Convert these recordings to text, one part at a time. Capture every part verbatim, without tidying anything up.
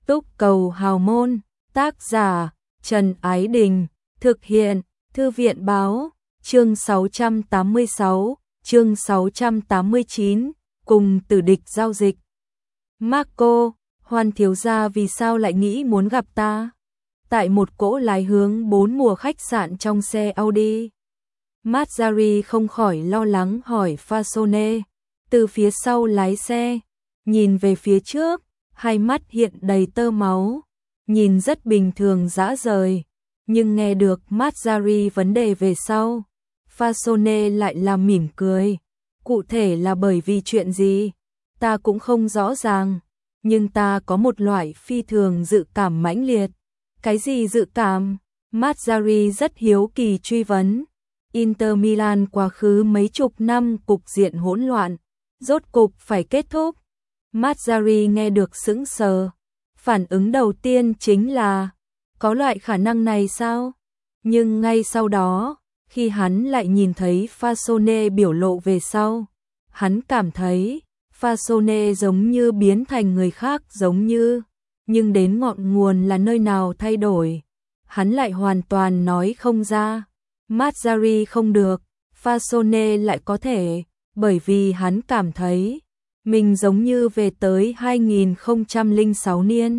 Túc Cầu Hào Môn, tác giả Trần Ái Đình, thực hiện Thư viện Báo, chương sáu trăm tám mươi sáu, chương sáu trăm tám mươi chín, cùng tử địch giao dịch. Marco, Hoan thiếu gia vì sao lại nghĩ muốn gặp ta? Tại một cỗ lái hướng bốn mùa khách sạn trong xe Audi. Mazzari không khỏi lo lắng hỏi Fasone, từ phía sau lái xe, nhìn về phía trước, hai mắt hiện đầy tơ máu, nhìn rất bình thường dã rời, nhưng nghe được Mazzari vấn đề về sau, Fasone lại làm mỉm cười. Cụ thể là bởi vì chuyện gì, ta cũng không rõ ràng, nhưng ta có một loại phi thường dự cảm mãnh liệt. Cái gì dự cảm? Mazzari rất hiếu kỳ truy vấn. Inter Milan quá khứ mấy chục năm cục diện hỗn loạn, rốt cục phải kết thúc. Mazzari nghe được sững sờ. Phản ứng đầu tiên chính là, có loại khả năng này sao? Nhưng ngay sau đó, khi hắn lại nhìn thấy Fasone biểu lộ về sau, hắn cảm thấy Fasone giống như biến thành người khác giống như, nhưng đến ngọn nguồn là nơi nào thay đổi, hắn lại hoàn toàn nói không ra. Mazzari không được, Fasone lại có thể, bởi vì hắn cảm thấy mình giống như về tới hai nghìn không trăm lẻ sáu niên.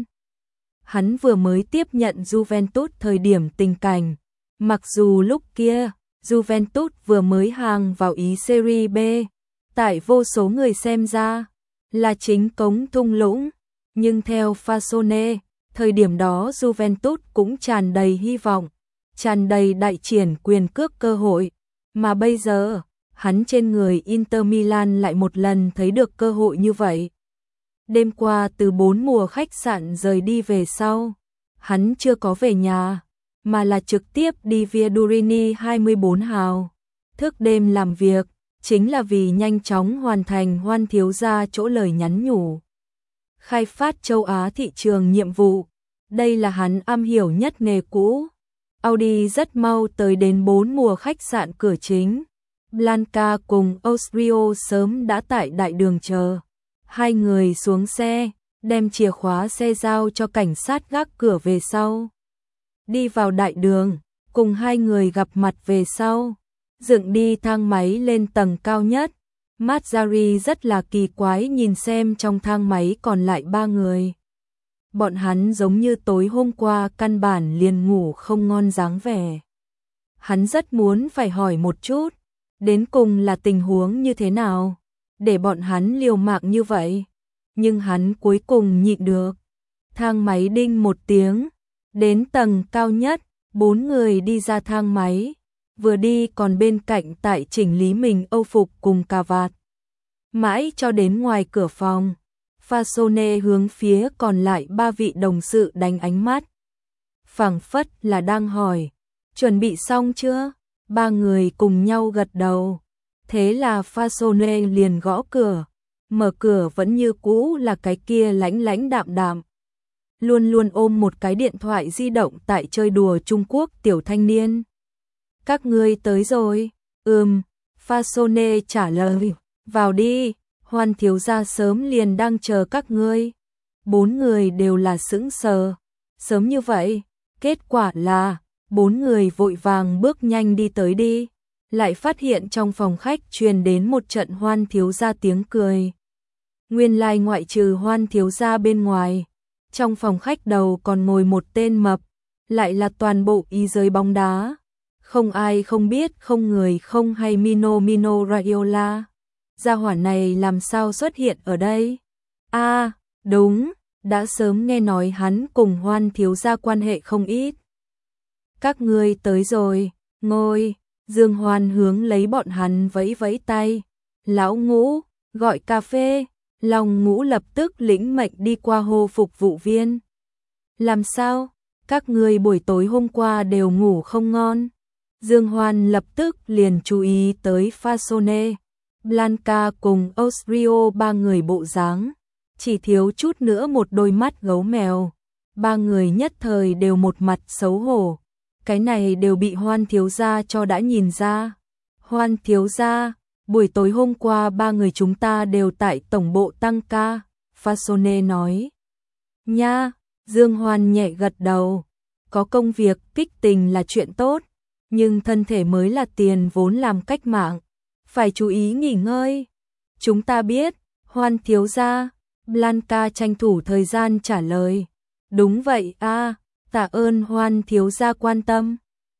Hắn vừa mới tiếp nhận Juventus thời điểm tình cảnh, mặc dù lúc kia Juventus vừa mới hàng vào ý Serie B, tại vô số người xem ra là chính cống thung lũng, nhưng theo Fasone, thời điểm đó Juventus cũng tràn đầy hy vọng, tràn đầy đại triển quyền cước cơ hội, mà bây giờ, hắn trên người Inter Milan lại một lần thấy được cơ hội như vậy. Đêm qua từ bốn mùa khách sạn rời đi về sau, hắn chưa có về nhà, mà là trực tiếp đi Via Durini hai mươi bốn hào. Thức đêm làm việc, chính là vì nhanh chóng hoàn thành Hoan thiếu gia chỗ lời nhắn nhủ. Khai phát châu Á thị trường nhiệm vụ, đây là hắn am hiểu nhất nghề cũ. Audi rất mau tới đến bốn mùa khách sạn cửa chính. Blanca cùng Austrio sớm đã tại đại đường chờ. Hai người xuống xe, đem chìa khóa xe giao cho cảnh sát gác cửa về sau. Đi vào đại đường, cùng hai người gặp mặt về sau, dựng đi thang máy lên tầng cao nhất. Mazzari rất là kỳ quái nhìn xem trong thang máy còn lại ba người. Bọn hắn giống như tối hôm qua căn bản liền ngủ không ngon dáng vẻ. Hắn rất muốn phải hỏi một chút, đến cùng là tình huống như thế nào, để bọn hắn liều mạng như vậy. Nhưng hắn cuối cùng nhịn được. Thang máy đinh một tiếng, đến tầng cao nhất, bốn người đi ra thang máy, vừa đi còn bên cạnh tại chỉnh lý mình âu phục cùng cà vạt. Mãi cho đến ngoài cửa phòng, Fasone hướng phía còn lại ba vị đồng sự đánh ánh mắt. Phảng phất là đang hỏi, chuẩn bị xong chưa? Ba người cùng nhau gật đầu. Thế là Fasone liền gõ cửa. Mở cửa vẫn như cũ là cái kia lãnh lãnh đạm đạm, luôn luôn ôm một cái điện thoại di động tại chơi đùa Trung Quốc tiểu thanh niên. Các ngươi tới rồi? Ừm, Fasone trả lời. Vào đi, Hoan thiếu gia sớm liền đang chờ các ngươi. Bốn người đều là sững sờ. Sớm như vậy, kết quả là bốn người vội vàng bước nhanh đi tới đi, lại phát hiện trong phòng khách truyền đến một trận Hoan thiếu gia tiếng cười. Nguyên lai ngoại trừ Hoan thiếu gia bên ngoài, trong phòng khách đầu còn ngồi một tên mập, lại là toàn bộ y giới bóng đá. Không ai không biết, không người không hay Mino Mino Raiola. Gia hỏa này làm sao xuất hiện ở đây? A, à, đúng, đã sớm nghe nói hắn cùng Hoan thiếu gia quan hệ không ít. Các ngươi tới rồi, ngồi. Dương Hoan hướng lấy bọn hắn vẫy vẫy tay. Lão Ngũ, gọi cà phê. Long Ngũ lập tức lĩnh mệnh đi qua hô phục vụ viên. Làm sao? Các ngươi buổi tối hôm qua đều ngủ không ngon. Dương Hoan lập tức liền chú ý tới Fasone, Blanca cùng Austrio ba người bộ dáng, chỉ thiếu chút nữa một đôi mắt gấu mèo. Ba người nhất thời đều một mặt xấu hổ. Cái này đều bị Hoan thiếu gia cho đã nhìn ra. Hoan thiếu gia, buổi tối hôm qua ba người chúng ta đều tại tổng bộ tăng ca, Fasone nói. Nha, Dương Hoan nhẹ gật đầu. Có công việc kích tình là chuyện tốt, nhưng thân thể mới là tiền vốn làm cách mạng. Phải chú ý nghỉ ngơi. Chúng ta biết, Hoan thiếu gia. Blanca tranh thủ thời gian trả lời. Đúng vậy a, à, tạ ơn Hoan thiếu gia quan tâm.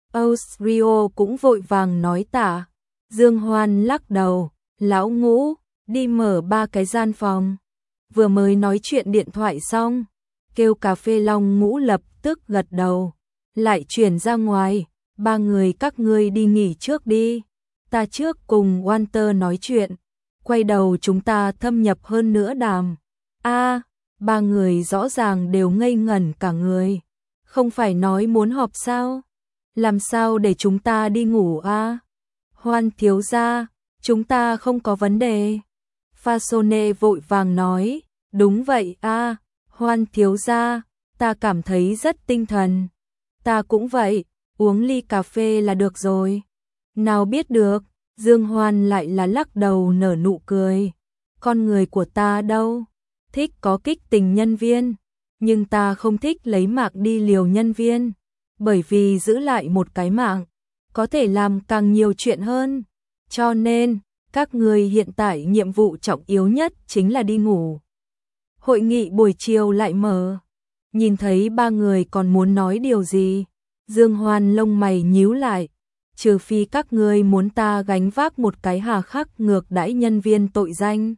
Austrio cũng vội vàng nói tạ. Dương Hoan lắc đầu, lão Ngũ, đi mở ba cái gian phòng. Vừa mới nói chuyện điện thoại xong, kêu cà phê Long Ngũ lập tức gật đầu, lại chuyển ra ngoài, ba người các ngươi đi nghỉ trước đi. Ta trước cùng Walter nói chuyện, quay đầu chúng ta thâm nhập hơn nữa đàm. A, à, ba người rõ ràng đều ngây ngẩn cả người. Không phải nói muốn họp sao? Làm sao để chúng ta đi ngủ a? À? Hoan thiếu gia, chúng ta không có vấn đề. Fasone vội vàng nói, đúng vậy a, à, Hoan thiếu gia, ta cảm thấy rất tinh thần. Ta cũng vậy, uống ly cà phê là được rồi. Nào biết được, Dương Hoan lại là lắc đầu nở nụ cười. Con người của ta đâu? Thích có kích tình nhân viên, nhưng ta không thích lấy mạng đi liều nhân viên, bởi vì giữ lại một cái mạng, có thể làm càng nhiều chuyện hơn. Cho nên, các người hiện tại nhiệm vụ trọng yếu nhất chính là đi ngủ. Hội nghị buổi chiều lại mở. Nhìn thấy ba người còn muốn nói điều gì, Dương Hoan lông mày nhíu lại. Trừ phi các người muốn ta gánh vác một cái hà khắc ngược đãi nhân viên tội danh.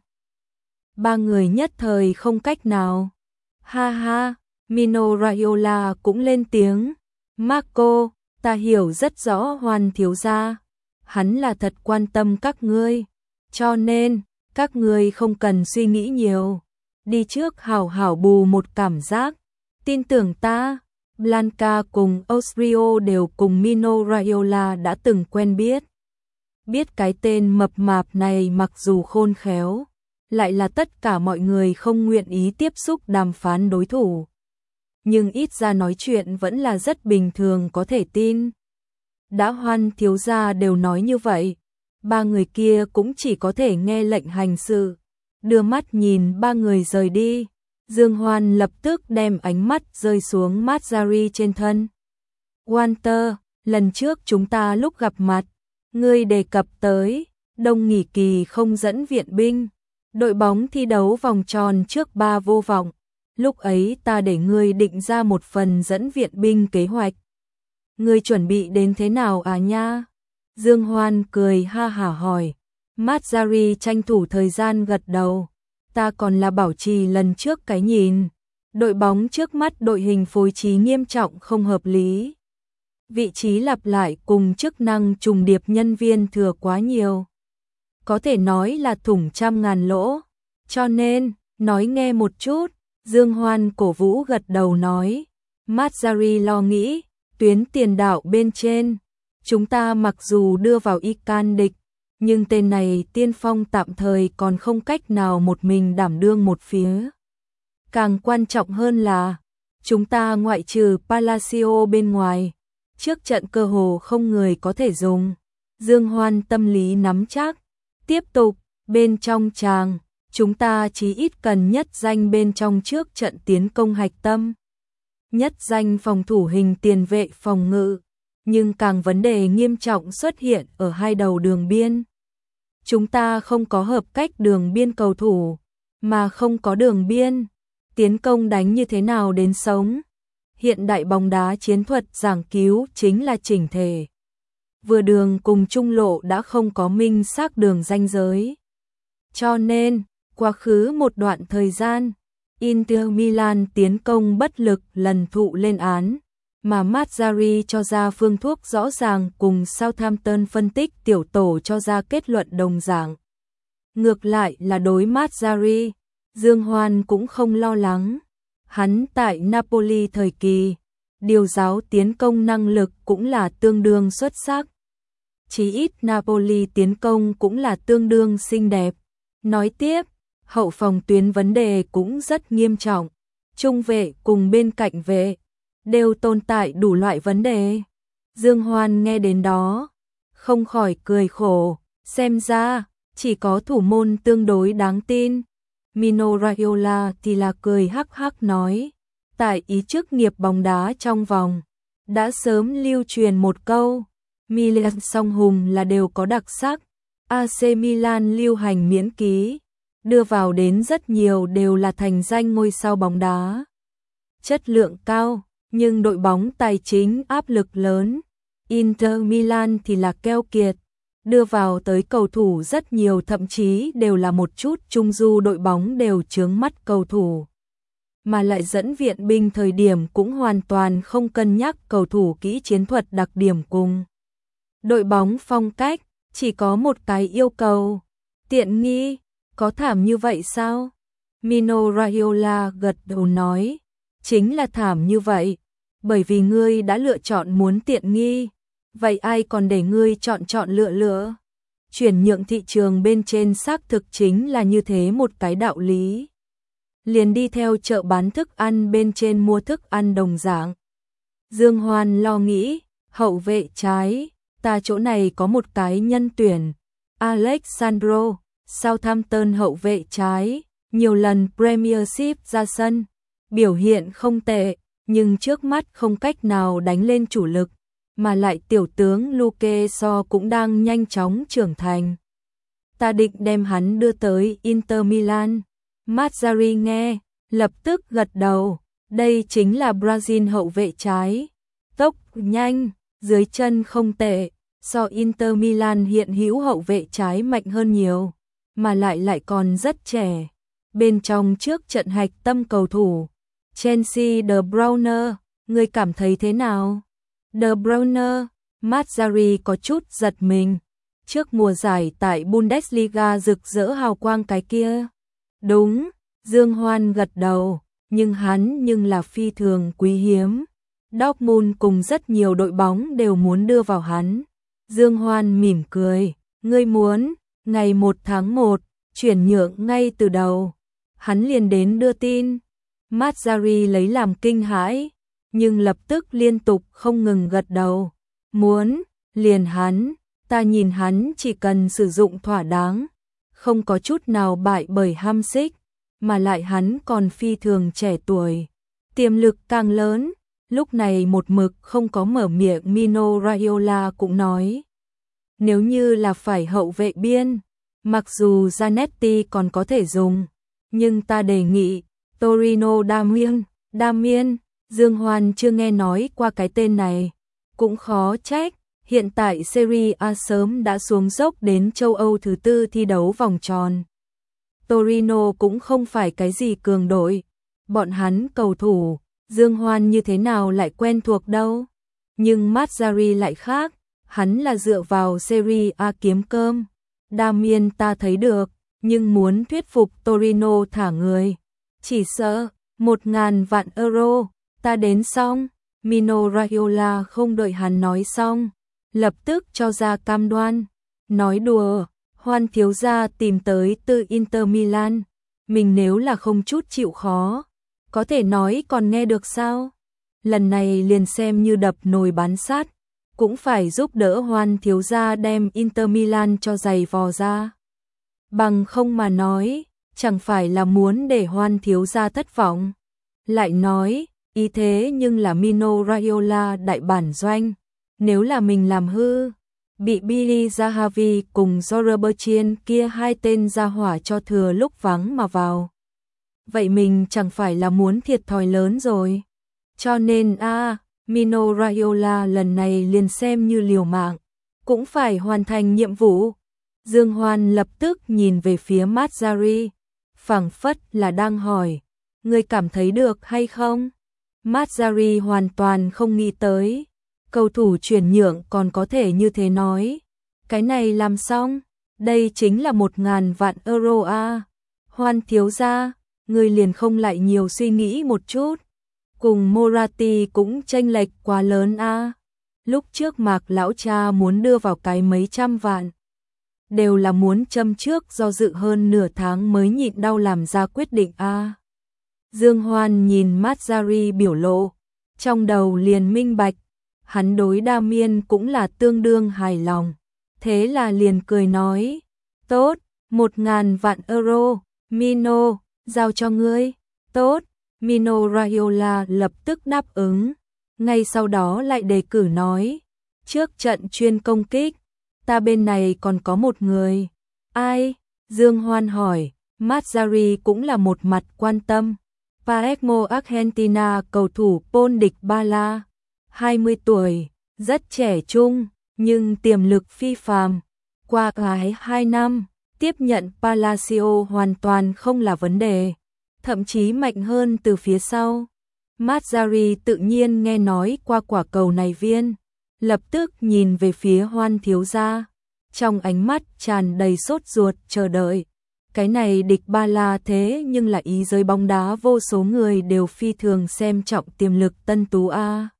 Ba người nhất thời không cách nào. Ha ha, Mino Raiola cũng lên tiếng. Marco, ta hiểu rất rõ Hoan thiếu gia. Hắn là thật quan tâm các ngươi. Cho nên, các ngươi không cần suy nghĩ nhiều. Đi trước hảo hảo bù một cảm giác. Tin tưởng ta, Blanca cùng Austrio đều cùng Mino Raiola đã từng quen biết. Biết cái tên mập mạp này mặc dù khôn khéo, lại là tất cả mọi người không nguyện ý tiếp xúc đàm phán đối thủ. Nhưng ít ra nói chuyện vẫn là rất bình thường có thể tin. Đã Hoan thiếu gia đều nói như vậy, ba người kia cũng chỉ có thể nghe lệnh hành sự. Đưa mắt nhìn ba người rời đi, Dương Hoan lập tức đem ánh mắt rơi xuống Mazzari trên thân. Walter, lần trước chúng ta lúc gặp mặt, ngươi đề cập tới, đông nghỉ kỳ không dẫn viện binh. Đội bóng thi đấu vòng tròn trước ba vô vọng. Lúc ấy ta để ngươi định ra một phần dẫn viện binh kế hoạch. Ngươi chuẩn bị đến thế nào à nha? Dương Hoan cười ha hả hỏi. Mazzari tranh thủ thời gian gật đầu. Ta còn là bảo trì lần trước cái nhìn. Đội bóng trước mắt đội hình phối trí nghiêm trọng không hợp lý. Vị trí lặp lại cùng chức năng trùng điệp nhân viên thừa quá nhiều. Có thể nói là thủng trăm ngàn lỗ. Cho nên, nói nghe một chút, Dương Hoan cổ vũ gật đầu nói. Mazzari lo nghĩ, tuyến tiền đạo bên trên. Chúng ta mặc dù đưa vào y can địch, nhưng tên này tiên phong tạm thời còn không cách nào một mình đảm đương một phía. Càng quan trọng hơn là, chúng ta ngoại trừ Palacio bên ngoài, trước trận cơ hồ không người có thể dùng. Dương Hoan tâm lý nắm chắc. Tiếp tục, bên trong tràng, chúng ta chỉ ít cần nhất danh bên trong trước trận tiến công hạch tâm. Nhất danh phòng thủ hình tiền vệ phòng ngự, nhưng càng vấn đề nghiêm trọng xuất hiện ở hai đầu đường biên. Chúng ta không có hợp cách đường biên cầu thủ, mà không có đường biên. Tiến công đánh như thế nào đến sống? Hiện đại bóng đá chiến thuật giảng cứu chính là chỉnh thể. Vừa đường cùng trung lộ đã không có minh xác đường ranh giới. Cho nên, quá khứ một đoạn thời gian, Inter Milan tiến công bất lực lần thụ lên án, mà Mazzari cho ra phương thuốc rõ ràng cùng Southampton phân tích tiểu tổ cho ra kết luận đồng dạng. Ngược lại là đối Mazzari, Dương Hoan cũng không lo lắng. Hắn tại Napoli thời kỳ, điều giáo tiến công năng lực cũng là tương đương xuất sắc. Chí ít Napoli tiến công cũng là tương đương xinh đẹp. Nói tiếp, hậu phòng tuyến vấn đề cũng rất nghiêm trọng. Trung vệ cùng bên cạnh vệ đều tồn tại đủ loại vấn đề. Dương Hoan nghe đến đó, không khỏi cười khổ, xem ra chỉ có thủ môn tương đối đáng tin. Mino Raiola thì là cười hắc hắc nói, Tại ý chức nghiệp bóng đá trong vòng, đã sớm lưu truyền một câu, Milan song hùng là đều có đặc sắc, a xê Milan lưu hành miễn ký, đưa vào đến rất nhiều đều là thành danh ngôi sao bóng đá. Chất lượng cao, nhưng đội bóng tài chính áp lực lớn. Inter Milan thì là keo kiệt, đưa vào tới cầu thủ rất nhiều, thậm chí đều là một chút trung du đội bóng đều chướng mắt cầu thủ. Mà lại dẫn viện binh thời điểm cũng hoàn toàn không cân nhắc cầu thủ kỹ chiến thuật đặc điểm cùng đội bóng phong cách, chỉ có một cái yêu cầu, tiện nghi. Có thảm như vậy sao? Mino Raiola gật đầu nói, chính là thảm như vậy, bởi vì ngươi đã lựa chọn muốn tiện nghi, vậy ai còn để ngươi chọn chọn lựa lựa? Chuyển nhượng thị trường bên trên xác thực chính là như thế một cái đạo lý. Liền đi theo chợ bán thức ăn bên trên mua thức ăn đồng dạng. Dương Hoan lo nghĩ, hậu vệ trái, ta chỗ này có một cái nhân tuyển, Alexandro, Southampton hậu vệ trái, nhiều lần Premiership ra sân, biểu hiện không tệ, nhưng trước mắt không cách nào đánh lên chủ lực, mà lại tiểu tướng Luke So cũng đang nhanh chóng trưởng thành. Ta định đem hắn đưa tới Inter Milan. Mazzarri nghe, lập tức gật đầu, đây chính là Brazil hậu vệ trái, tốc nhanh, dưới chân không tệ, so Inter Milan hiện hữu hậu vệ trái mạnh hơn nhiều, mà lại lại còn rất trẻ. Bên trong trước trận hạch tâm cầu thủ, Chelsea De Bruyne, người cảm thấy thế nào? De Bruyne, Mazzarri có chút giật mình, trước mùa giải tại Bundesliga rực rỡ hào quang cái kia. Đúng, Dương Hoan gật đầu, nhưng hắn nhưng là phi thường quý hiếm. Dortmund cùng rất nhiều đội bóng đều muốn đưa vào hắn. Dương Hoan mỉm cười, ngươi muốn, ngày một tháng một, chuyển nhượng ngay từ đầu. Hắn liền đến đưa tin. Mazzarri lấy làm kinh hãi, nhưng lập tức liên tục không ngừng gật đầu. Muốn, liền hắn, ta nhìn hắn chỉ cần sử dụng thỏa đáng, không có chút nào bại bởi ham xích, mà lại hắn còn phi thường trẻ tuổi, tiềm lực càng lớn. Lúc này một mực không có mở miệng Mino Raiola cũng nói, nếu như là phải hậu vệ biên, mặc dù Zanetti còn có thể dùng, nhưng ta đề nghị Torino Damien, Damien, Dương Hoan chưa nghe nói qua cái tên này, cũng khó trách, hiện tại Serie A sớm đã xuống dốc đến châu Âu thứ tư thi đấu vòng tròn. Torino cũng không phải cái gì cường đội, bọn hắn cầu thủ, Dương Hoan như thế nào lại quen thuộc đâu, nhưng Mazzarri lại khác, hắn là dựa vào Serie A kiếm cơm. Damien ta thấy được, nhưng muốn thuyết phục Torino thả người, chỉ sợ một ngàn vạn euro, ta đến xong. Mino Raiola không đợi hắn nói xong, lập tức cho ra cam đoan, nói đùa, Hoan thiếu gia tìm tới từ Inter Milan, mình nếu là không chút chịu khó, có thể nói còn nghe được sao? Lần này liền xem như đập nồi bán sắt, cũng phải giúp đỡ Hoan thiếu gia đem Inter Milan cho giày vò ra. Bằng không mà nói, chẳng phải là muốn để Hoan thiếu gia thất vọng. Lại nói, ý thế nhưng là Mino Raiola đại bản doanh, nếu là mình làm hư, bị Billy Zahavi cùng Zorbertien kia hai tên ra hỏa cho thừa lúc vắng mà vào. Vậy mình chẳng phải là muốn thiệt thòi lớn rồi. Cho nên a à, Mino Raiola lần này liền xem như liều mạng, cũng phải hoàn thành nhiệm vụ. Dương Hoan lập tức nhìn về phía Mazzarri, phảng phất là đang hỏi, ngươi cảm thấy được hay không? Mazzarri hoàn toàn không nghĩ tới, cầu thủ chuyển nhượng còn có thể như thế nói. Cái này làm xong, đây chính là một ngàn vạn euro a. À. Hoan thiếu gia, ngươi liền không lại nhiều suy nghĩ một chút. Cùng Moratti cũng chênh lệch quá lớn a. À. Lúc trước Mạc lão cha muốn đưa vào cái mấy trăm vạn, đều là muốn châm trước do dự hơn nửa tháng mới nhịn đau làm ra quyết định a. À. Dương Hoan nhìn Mazzarri biểu lộ, trong đầu liền minh bạch, hắn đối Damien cũng là tương đương hài lòng, thế là liền cười nói, tốt, một ngàn vạn euro, Mino, giao cho ngươi, tốt, Mino Raiola lập tức đáp ứng, ngay sau đó lại đề cử nói, trước trận chuyên công kích, ta bên này còn có một người. Ai? Dương Hoan hỏi. Mazzari cũng là một mặt quan tâm. Palermo Argentina cầu thủ Paul Dybala, hai mươi tuổi, rất trẻ trung, nhưng tiềm lực phi phàm. Qua cái hai năm, tiếp nhận Palacio hoàn toàn không là vấn đề, thậm chí mạnh hơn từ phía sau. Mazzari tự nhiên nghe nói qua quả cầu này viên, lập tức nhìn về phía Hoan thiếu gia, trong ánh mắt tràn đầy sốt ruột chờ đợi. Cái này Dybala thế nhưng là ý giới bóng đá vô số người đều phi thường xem trọng tiềm lực tân tú a.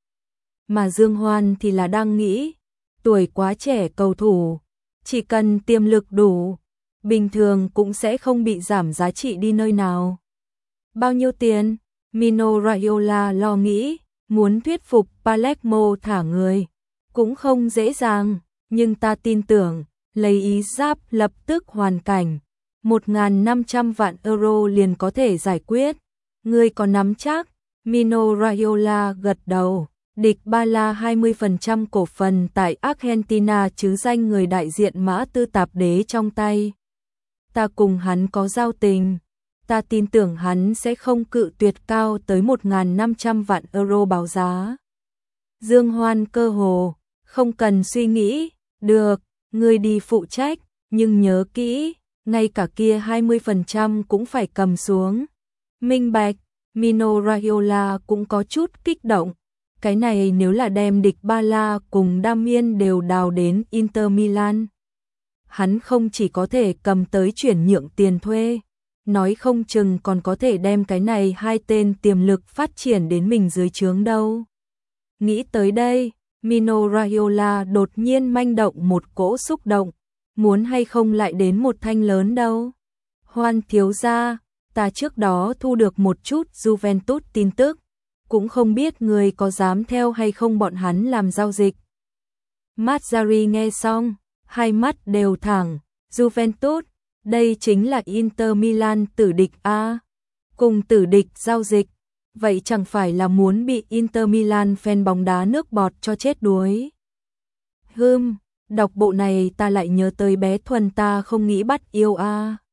Mà Dương Hoan thì là đang nghĩ, tuổi quá trẻ cầu thủ, chỉ cần tiềm lực đủ, bình thường cũng sẽ không bị giảm giá trị đi nơi nào. Bao nhiêu tiền? Mino Raiola lo nghĩ, muốn thuyết phục Palermo thả người cũng không dễ dàng, nhưng ta tin tưởng, lấy ý giáp lập tức hoàn cảnh, một nghìn năm trăm vạn euro liền có thể giải quyết. Ngươi có nắm chắc? Mino Raiola gật đầu. Dybala hai mươi phần trăm cổ phần tại Argentina chứ danh người đại diện Mã Tư Tạp Đế trong tay. Ta cùng hắn có giao tình, ta tin tưởng hắn sẽ không cự tuyệt cao tới một nghìn năm trăm vạn euro báo giá. Dương Hoan cơ hồ không cần suy nghĩ, được, ngươi đi phụ trách, nhưng nhớ kỹ, ngay cả kia hai mươi phần trăm cũng phải cầm xuống. Minh bạch. Mino Raiola cũng có chút kích động. Cái này nếu là đem Dybala cùng Damian đều đào đến Inter Milan, hắn không chỉ có thể cầm tới chuyển nhượng tiền thuê, nói không chừng còn có thể đem cái này hai tên tiềm lực phát triển đến mình dưới trướng đâu. Nghĩ tới đây, Mino Raiola đột nhiên manh động một cỗ xúc động, muốn hay không lại đến một thanh lớn đâu. Hoan thiếu gia, ta trước đó thu được một chút Juventus tin tức, cũng không biết người có dám theo hay không bọn hắn làm giao dịch. Mazzari nghe xong, hai mắt đều thẳng, Juventus, đây chính là Inter Milan tử địch a, cùng tử địch giao dịch, vậy chẳng phải là muốn bị Inter Milan fan bóng đá nước bọt cho chết đuối. Hừm, đọc bộ này ta lại nhớ tới bé Thuần ta không nghĩ bắt yêu a.